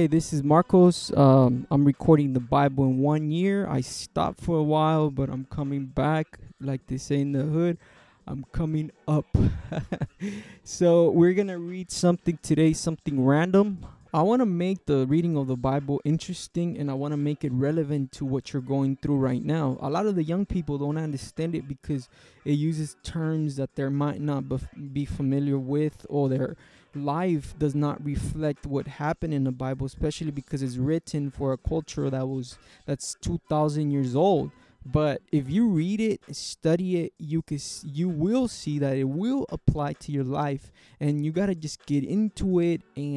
Hey, this is Marcos. I'm recording the Bible in 1 year. I stopped for a while, but I'm coming back. Like they say in the hood, I'm coming up. So, we're going to read something today, something random. I want to make the reading of the Bible interesting and I want to make it relevant to what you're going through right now. A lot of the young people don't understand it because it uses terms that they might not be familiar with, or their life does not reflect what happened in the Bible, especially because it's written for a culture that's 2,000 years old. But if you read it, study it, you will see that it will apply to your life, and you gotta just get into it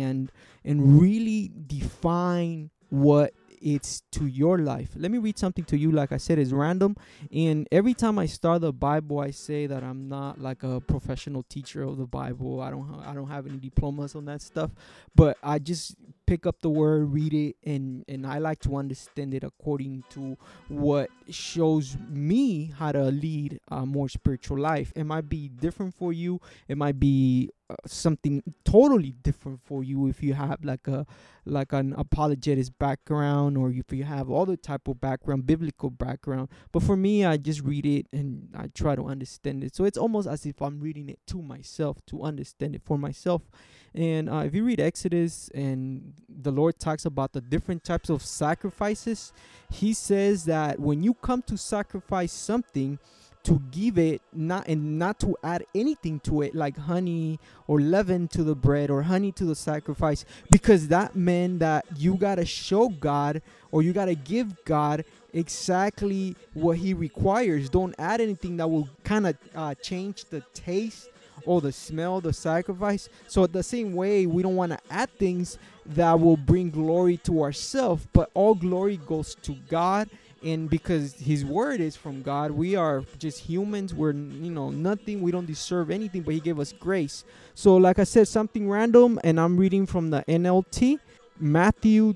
and really define what it's to your life. Let me read something to you. Like I said, it's random, and every time I start the Bible, I say that I'm not like a professional teacher of the Bible. I don't have any diplomas on that stuff, but I just pick up the word, read it, and I like to understand it according to what shows me how to lead a more spiritual life. It might be different for you. It might be something totally different for you if you have like an apologetics background, or if you have other type of background, biblical background. But for me, I just read it and I try to understand it. So it's almost as if I'm reading it to myself, to understand it for myself. And if you read Exodus, and the Lord talks about the different types of sacrifices, he says that when you come to sacrifice something, to give it, not to add anything to it, like honey or leaven to the bread or honey to the sacrifice, because that meant that you gotta show God, or you gotta give God exactly what he requires. Don't add anything that will kind of change the taste or the smell of the sacrifice. So the same way, we don't want to add things that will bring glory to ourselves, but all glory goes to God. And because his word is from God, we are just humans. We're nothing. We don't deserve anything, but he gave us grace. So like I said, something random, and I'm reading from the NLT. Matthew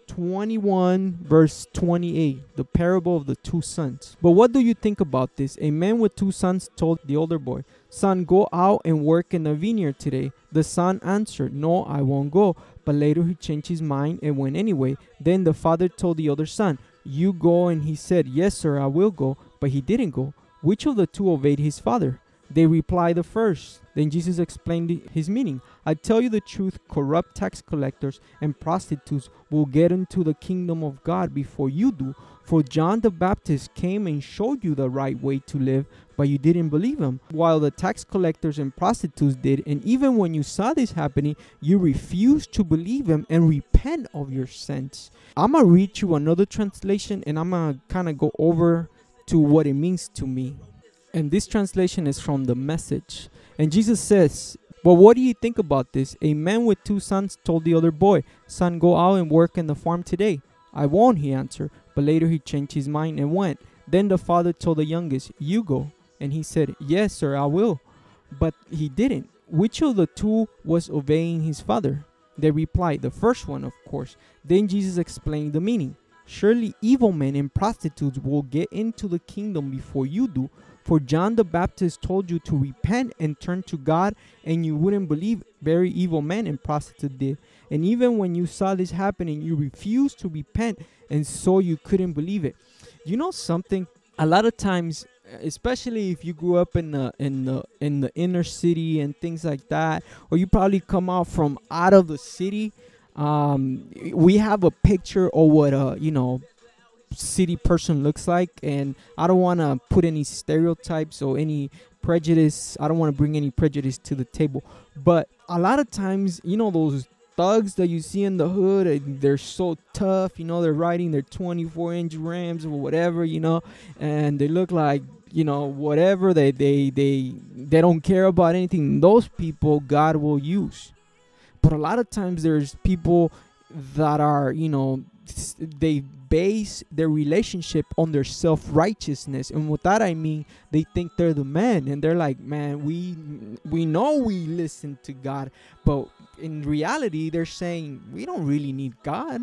21 verse 28, the parable of the two sons. But what do you think about this? A man with two sons told the older boy, "Son, go out and work in the vineyard today." The son answered, "No, I won't go." But later he changed his mind and went anyway. Then the father told the other son, "You go." And he said, "Yes, sir, I will go." But he didn't go. Which of the two obeyed his father? They replied, "The first." Then Jesus explained his meaning. "I tell you the truth, corrupt tax collectors and prostitutes will get into the kingdom of God before you do. For John the Baptist came and showed you the right way to live, but you didn't believe him, while the tax collectors and prostitutes did. And even when you saw this happening, you refused to believe him and repent of your sins." I'm going to read you another translation, and I'm going to kind of go over to what it means to me. And this translation is from the Message. And Jesus says, "But what do you think about this? A man with two sons told the other boy, 'Son, go out and work in the farm today.' 'I won't,' he answered. But later he changed his mind and went. Then the father told the youngest, 'You go.' And he said, 'Yes, sir, I will.' But he didn't. Which of the two was obeying his father?" They replied, "The first one, of course." Then Jesus explained the meaning. "Surely evil men and prostitutes will get into the kingdom before you do. For John the Baptist told you to repent and turn to God, and you wouldn't believe. Very evil men and prostitutes did. And even when you saw this happening, you refused to repent, and so you couldn't believe it." You know something? A lot of times, especially if you grew up in the inner city and things like that, or you probably come out of the city, we have a picture of what city person looks like. And I don't want to put any stereotypes or any prejudice. I don't want to bring any prejudice to the table, but a lot of times, those thugs that you see in the hood, they're so tough, they're riding their 24-inch Rams or whatever, and they look like, whatever, they don't care about anything. Those people God will use. But a lot of times there's people that are, they've base their relationship on their self-righteousness. And with that I mean, they think they're the man, and they're like, man, we know we listen to God, but in reality they're saying we don't really need God.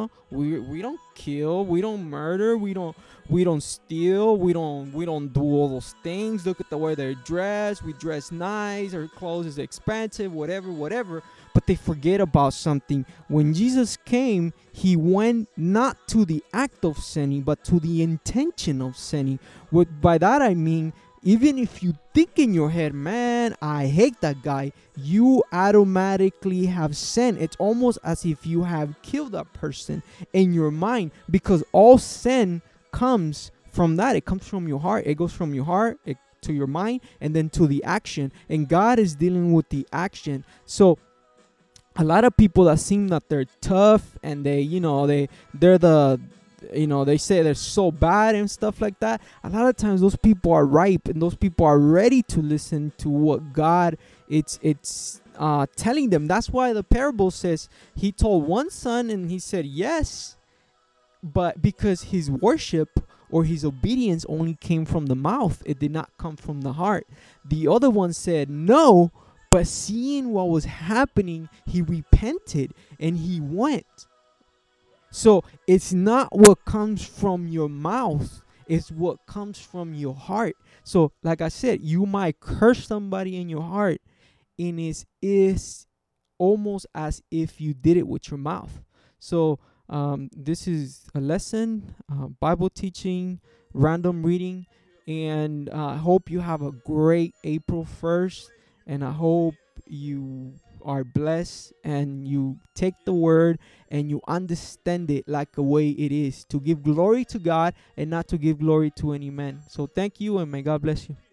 We don't kill, we don't murder, we don't steal, we don't do all those things. Look at the way they're dressed. We dress nice, our clothes is expensive, whatever. But they forget about something. When Jesus came, he went not to the act of sinning, but to the intention of sinning. By that I mean, even if you think in your head, man, I hate that guy, you automatically have sinned. It's almost as if you have killed that person in your mind, because all sin comes from that. It comes from your heart. It goes from your heart to your mind, and then to the action. And God is dealing with the action. So a lot of people that seem that they're tough, and they're the they say they're so bad and stuff like that, a lot of times those people are ripe, and those people are ready to listen to what God it's telling them. That's why the parable says he told one son and he said yes, but because his worship or his obedience only came from the mouth, it did not come from the heart. The other one said no, but seeing what was happening, he repented and he went. So it's not what comes from your mouth, it's what comes from your heart. So like I said, you might curse somebody in your heart, and it's almost as if you did it with your mouth. So this is a lesson, Bible teaching, random reading, and I hope you have a great April 1st. And I hope you are blessed and you take the word and you understand it like the way it is, to give glory to God and not to give glory to any man. So thank you, and may God bless you.